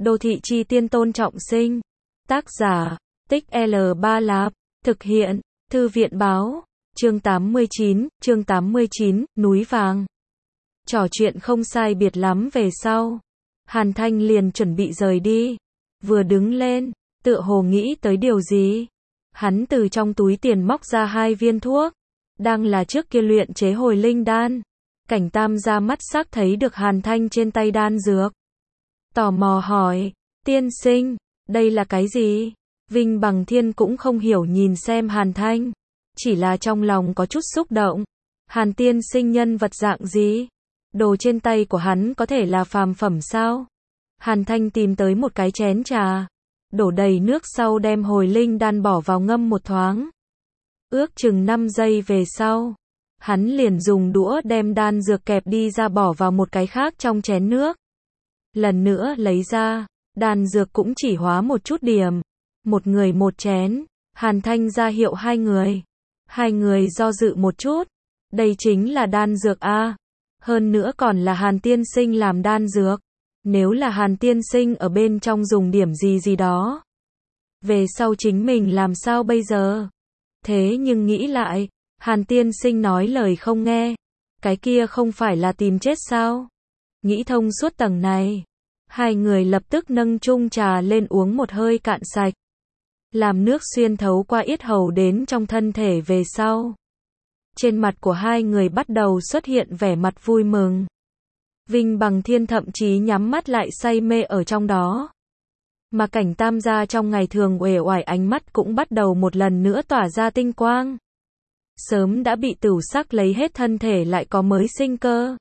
Đô thị chi tiên Tôn Trọng Sinh. Tác giả, Tích L Ba Lạp. Thực hiện, Thư viện báo. Chương 89, Núi Vàng. Trò chuyện không sai biệt lắm về sau. Hàn Thanh liền chuẩn bị rời đi. Vừa đứng lên, tựa hồ nghĩ tới điều gì. Hắn từ trong túi tiền móc ra 2 viên thuốc. Đang là trước kia luyện chế hồi linh đan. Cảnh Tam ra mắt sắc thấy được Hàn Thanh trên tay đan dược. Tò mò hỏi, tiên sinh, đây là cái gì? Vinh Bằng Thiên cũng không hiểu nhìn xem Hàn Thanh. Chỉ là trong lòng có chút xúc động. Hàn tiên sinh nhân vật dạng gì? Đồ trên tay của hắn có thể là phàm phẩm sao? Hàn Thanh tìm tới một cái chén trà. Đổ đầy nước sau đem hồi linh đan bỏ vào ngâm một thoáng. Ước chừng 5 giây về sau. Hắn liền dùng đũa đem đan dược kẹp đi ra bỏ vào một cái khác trong chén nước. Lần nữa lấy ra, đan dược cũng chỉ hóa một chút điểm. Một người một chén, Hàn Thanh ra hiệu 2 người. 2 người do dự một chút. Đây chính là đan dược A. Hơn nữa còn là Hàn tiên sinh làm đan dược. Nếu là Hàn tiên sinh ở bên trong dùng điểm gì đó. Về sau chính mình làm sao bây giờ? Thế nhưng nghĩ lại, Hàn tiên sinh nói lời không nghe. Cái kia không phải là tìm chết sao? Nghĩ thông suốt tầng này. 2 người lập tức nâng chung trà lên uống một hơi cạn sạch. Làm nước xuyên thấu qua yết hầu đến trong thân thể về sau. Trên mặt của 2 người bắt đầu xuất hiện vẻ mặt vui mừng. Vinh Bằng Thiên thậm chí nhắm mắt lại say mê ở trong đó. Mà Cảnh Tam gia trong ngày thường uể oải ánh mắt cũng bắt đầu một lần nữa tỏa ra tinh quang. Sớm đã bị tửu sắc lấy hết thân thể lại có mới sinh cơ.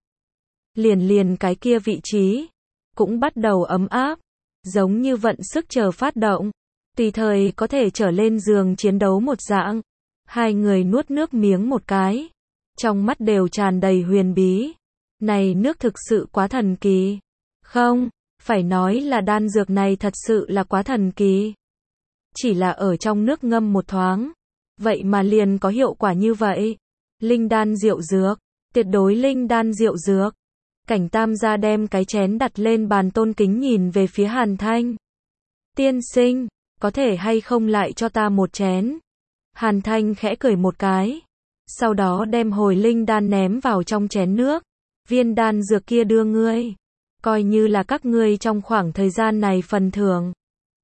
Liền cái kia vị trí cũng bắt đầu ấm áp, giống như vận sức chờ phát động, tùy thời có thể trở lên giường chiến đấu một dạng. 2 người nuốt nước miếng một cái, trong mắt đều tràn đầy huyền bí. Này nước thực sự quá thần kỳ. Không, phải nói là đan dược này thật sự là quá thần kỳ. Chỉ là ở trong nước ngâm một thoáng, vậy mà liền có hiệu quả như vậy. Linh đan diệu dược, tuyệt đối linh đan diệu dược. Cảnh Tam gia đem cái chén đặt lên bàn tôn kính nhìn về phía Hàn Thanh. Tiên sinh, có thể hay không lại cho ta một chén? Hàn Thanh khẽ cười một cái. Sau đó đem hồi linh đan ném vào trong chén nước. Viên đan dược kia đưa ngươi. Coi như là các ngươi trong khoảng thời gian này phần thưởng.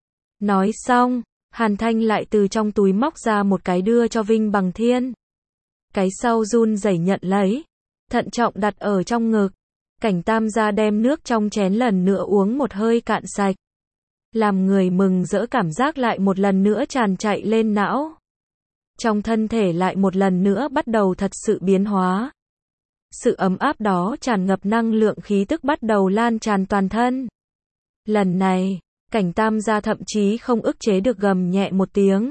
Nói xong, Hàn Thanh lại từ trong túi móc ra một cái đưa cho Vinh Bằng Thiên. Cái sau run rẩy nhận lấy. Thận trọng đặt ở trong ngực. Cảnh Tam gia đem nước trong chén lần nữa uống một hơi cạn sạch. Làm người mừng rỡ cảm giác lại một lần nữa tràn chạy lên não. Trong thân thể lại một lần nữa bắt đầu thật sự biến hóa. Sự ấm áp đó tràn ngập năng lượng khí tức bắt đầu lan tràn toàn thân. Lần này, Cảnh Tam gia thậm chí không ức chế được gầm nhẹ một tiếng.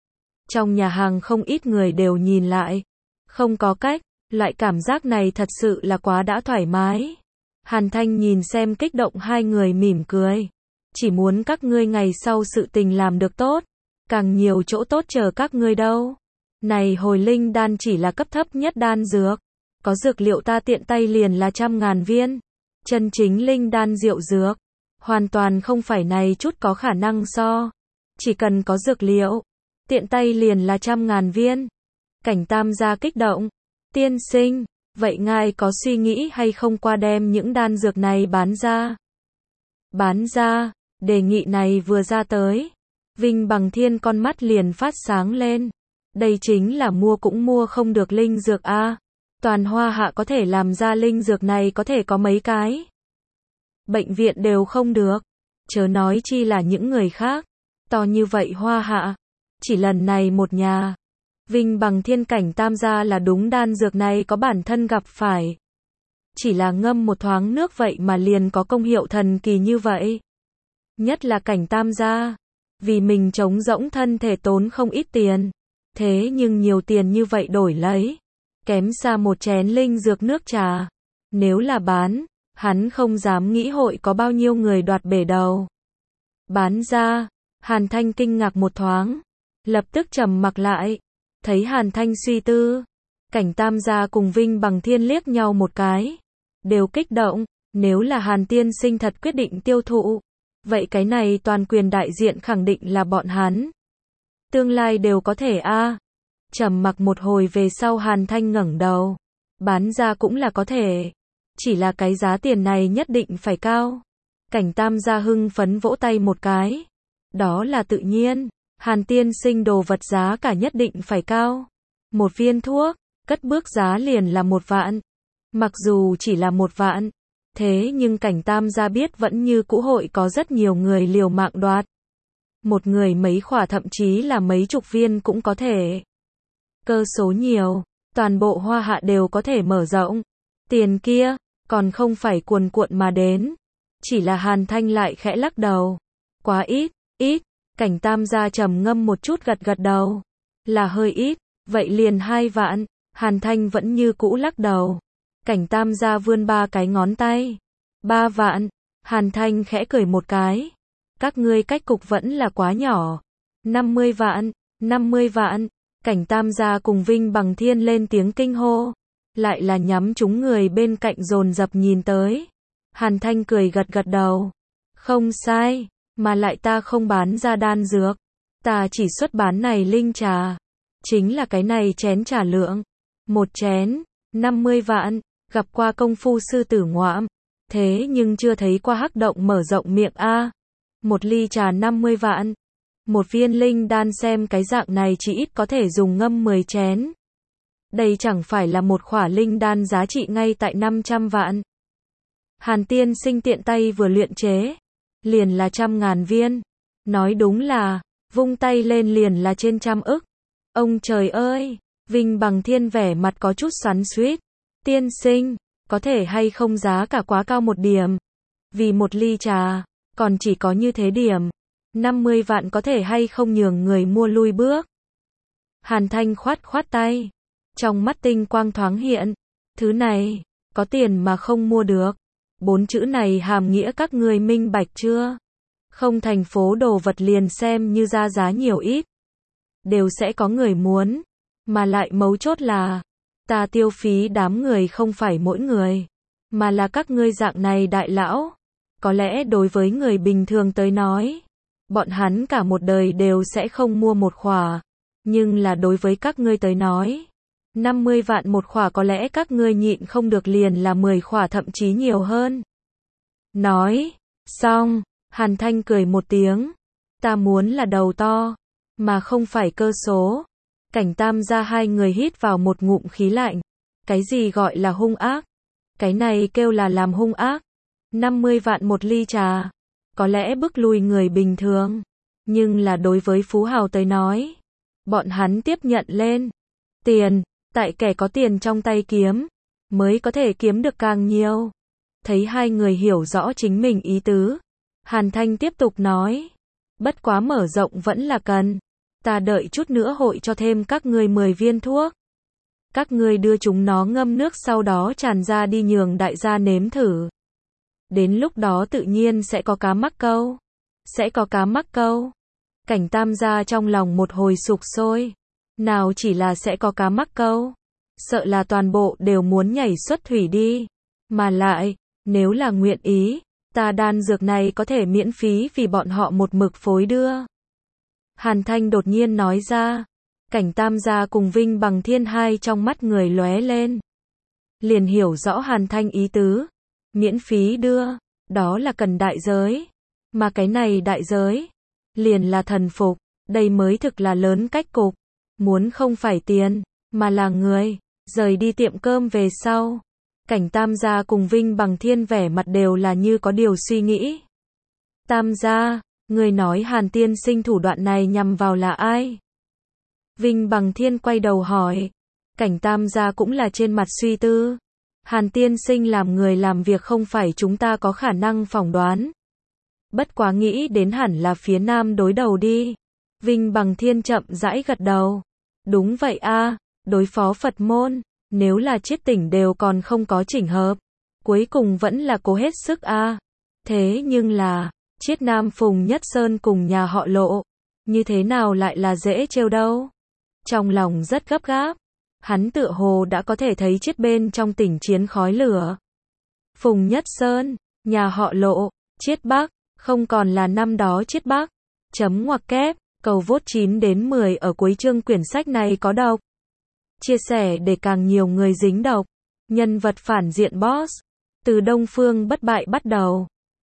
Trong nhà hàng không ít người đều nhìn lại. Không có cách, loại cảm giác này thật sự là quá đã thoải mái. Hàn Thanh nhìn xem kích động 2 người mỉm cười. Chỉ muốn các ngươi ngày sau sự tình làm được tốt. Càng nhiều chỗ tốt chờ các ngươi đâu. Này hồi linh đan chỉ là cấp thấp nhất đan dược. Có dược liệu ta tiện tay liền là 100.000 viên. Chân chính linh đan diệu dược. Hoàn toàn không phải này chút có khả năng so. Chỉ cần có dược liệu. Tiện tay liền là 100.000 viên. Cảnh Tam gia kích động. Tiên sinh, vậy ngài có suy nghĩ hay không qua đem những đan dược này bán ra? Bán ra, đề nghị này vừa ra tới. Vinh Bằng Thiên con mắt liền phát sáng lên. Đây chính là mua cũng mua không được linh dược a. Toàn Hoa Hạ có thể làm ra linh dược này có thể có mấy cái. Bệnh viện đều không được. Chớ nói chi là những người khác. To như vậy Hoa Hạ. Chỉ lần này một nhà. Vinh Bằng Thiên Cảnh Tam gia là đúng đan dược này có bản thân gặp phải. Chỉ là ngâm một thoáng nước vậy mà liền có công hiệu thần kỳ như vậy. Nhất là Cảnh Tam gia. Vì mình trống rỗng thân thể tốn không ít tiền. Thế nhưng nhiều tiền như vậy đổi lấy. Kém xa một chén linh dược nước trà. Nếu là bán, hắn không dám nghĩ hội có bao nhiêu người đoạt bể đầu. Bán ra, Hàn Thanh kinh ngạc một thoáng. Lập tức trầm mặc lại. Thấy Hàn Thanh suy tư. Cảnh Tam gia cùng Vinh Bằng Thiên liếc nhau một cái. Đều kích động. Nếu là Hàn tiên sinh thật quyết định tiêu thụ. Vậy cái này toàn quyền đại diện khẳng định là bọn hắn. Tương lai đều có thể a. Trầm mặc một hồi về sau Hàn Thanh ngẩng đầu. Bán ra cũng là có thể. Chỉ là cái giá tiền này nhất định phải cao. Cảnh Tam gia hưng phấn vỗ tay một cái. Đó là tự nhiên. Hàn tiên sinh đồ vật giá cả nhất định phải cao. Một viên thuốc, cất bước giá liền là 1 vạn. Mặc dù chỉ là 1 vạn. Thế nhưng Cảnh Tam gia biết vẫn như cũ hội có rất nhiều người liều mạng đoạt. Một người mấy khỏa thậm chí là mấy chục viên cũng có thể. Cơ số nhiều, toàn bộ Hoa Hạ đều có thể mở rộng. Tiền kia, còn không phải cuồn cuộn mà đến. Chỉ là Hàn Thanh lại khẽ lắc đầu. Quá ít, ít. Cảnh Tam gia trầm ngâm một chút gật gật đầu. Là hơi ít, vậy liền 2 vạn. Hàn Thanh vẫn như cũ lắc đầu. Cảnh Tam gia vươn 3 cái ngón tay. 3 vạn. Hàn Thanh khẽ cười một cái. Các ngươi cách cục vẫn là quá nhỏ. 50 vạn, 50 vạn. Cảnh Tam gia cùng Vinh Bằng Thiên lên tiếng kinh hô. Lại là nhắm chúng người bên cạnh dồn dập nhìn tới. Hàn Thanh cười gật gật đầu. Không sai, mà lại ta không bán ra đan dược. Ta chỉ xuất bán này linh trà. Chính là cái này chén trà lượng. 1 chén, 50 vạn. Gặp qua công phu sư tử ngoạm. Thế nhưng chưa thấy qua hắc động mở rộng miệng a. 1 ly trà 50 vạn. 1 viên linh đan xem cái dạng này chỉ ít có thể dùng ngâm 10 chén. Đây chẳng phải là một khỏa linh đan giá trị ngay tại 500 vạn. Hàn tiên sinh tiện tay vừa luyện chế. Liền là 100.000 viên. Nói đúng là, vung tay lên liền là trên 100 ức. Ông trời ơi, Vinh Bằng Thiên vẻ mặt có chút xoắn xuýt. Tiên sinh, có thể hay không giá cả quá cao một điểm. Vì 1 ly trà, còn chỉ có như thế điểm. 50 vạn có thể hay không nhường người mua lui bước. Hàn Thanh khoát khoát tay. Trong mắt tinh quang thoáng hiện. Thứ này, có tiền mà không mua được. 4 chữ này hàm nghĩa các ngươi minh bạch chưa? Không thành phố đồ vật liền xem như ra giá nhiều ít. Đều sẽ có người muốn. Mà lại mấu chốt là, ta tiêu phí đám người không phải mỗi người. Mà là các ngươi dạng này đại lão. Có lẽ đối với người bình thường tới nói, bọn hắn cả một đời đều sẽ không mua 1 khỏa. Nhưng là đối với các ngươi tới nói, 50 vạn 1 khỏa có lẽ các ngươi nhịn không được liền là 10 khỏa thậm chí nhiều hơn. Nói, xong, Hàn Thanh cười một tiếng. Ta muốn là đầu to, mà không phải cơ số. Cảnh Tam gia 2 người hít vào một ngụm khí lạnh. Cái gì gọi là hung ác? Cái này kêu là làm hung ác. 50 vạn 1 ly trà. Có lẽ bức lui người bình thường. Nhưng là đối với phú hào tới nói. Bọn hắn tiếp nhận lên. Tiền, tại kẻ có tiền trong tay kiếm. Mới có thể kiếm được càng nhiều. Thấy 2 người hiểu rõ chính mình ý tứ. Hàn Thanh tiếp tục nói. Bất quá mở rộng vẫn là cần. Ta đợi chút nữa hội cho thêm các ngươi 10 viên thuốc. Các ngươi đưa chúng nó ngâm nước sau đó tràn ra đi nhường đại gia nếm thử. Đến lúc đó tự nhiên sẽ có cá mắc câu. Sẽ có cá mắc câu. Cảnh Tam gia trong lòng một hồi sục sôi. Nào chỉ là sẽ có cá mắc câu. Sợ là toàn bộ đều muốn nhảy xuất thủy đi. Mà lại, nếu là nguyện ý, ta đan dược này có thể miễn phí vì bọn họ một mực phối đưa. Hàn Thanh đột nhiên nói ra. Cảnh Tam gia cùng Vinh Bằng Thiên hai trong mắt người lóe lên. Liền hiểu rõ Hàn Thanh ý tứ. Miễn phí đưa, đó là cần đại giới. Mà cái này đại giới, liền là thần phục. Đây mới thực là lớn cách cục. Muốn không phải tiền, mà là người. Rời đi tiệm cơm về sau. Cảnh Tam gia cùng Vinh Bằng Thiên vẻ mặt đều là như có điều suy nghĩ. Tam gia, người nói Hàn tiên sinh thủ đoạn này nhằm vào là ai? Vinh Bằng Thiên quay đầu hỏi. Cảnh Tam gia cũng là trên mặt suy tư. Hàn tiên sinh làm người làm việc không phải chúng ta có khả năng phỏng đoán. Bất quá nghĩ đến hẳn là phía Nam đối đầu đi. Vinh Bằng Thiên chậm rãi gật đầu. Đúng vậy a, đối phó Phật môn, nếu là chiết tỉnh đều còn không có chỉnh hợp. Cuối cùng vẫn là cố hết sức a. Thế nhưng là, chiết Nam Phùng Nhất Sơn cùng nhà họ Lộ. Như thế nào lại là dễ trêu đâu. Trong lòng rất gấp gáp. Hắn tựa hồ đã có thể thấy chiết bên trong tỉnh chiến khói lửa. Phùng Nhất Sơn, nhà họ Lộ, chiết Bắc, Không còn là năm đó chiết Bắc. Chấm ngoặc kép, cầu vote 9 đến 10 ở cuối chương quyển sách này có độc. Chia sẻ để càng nhiều người dính độc. Nhân vật phản diện boss. Từ Đông Phương bất bại bắt đầu.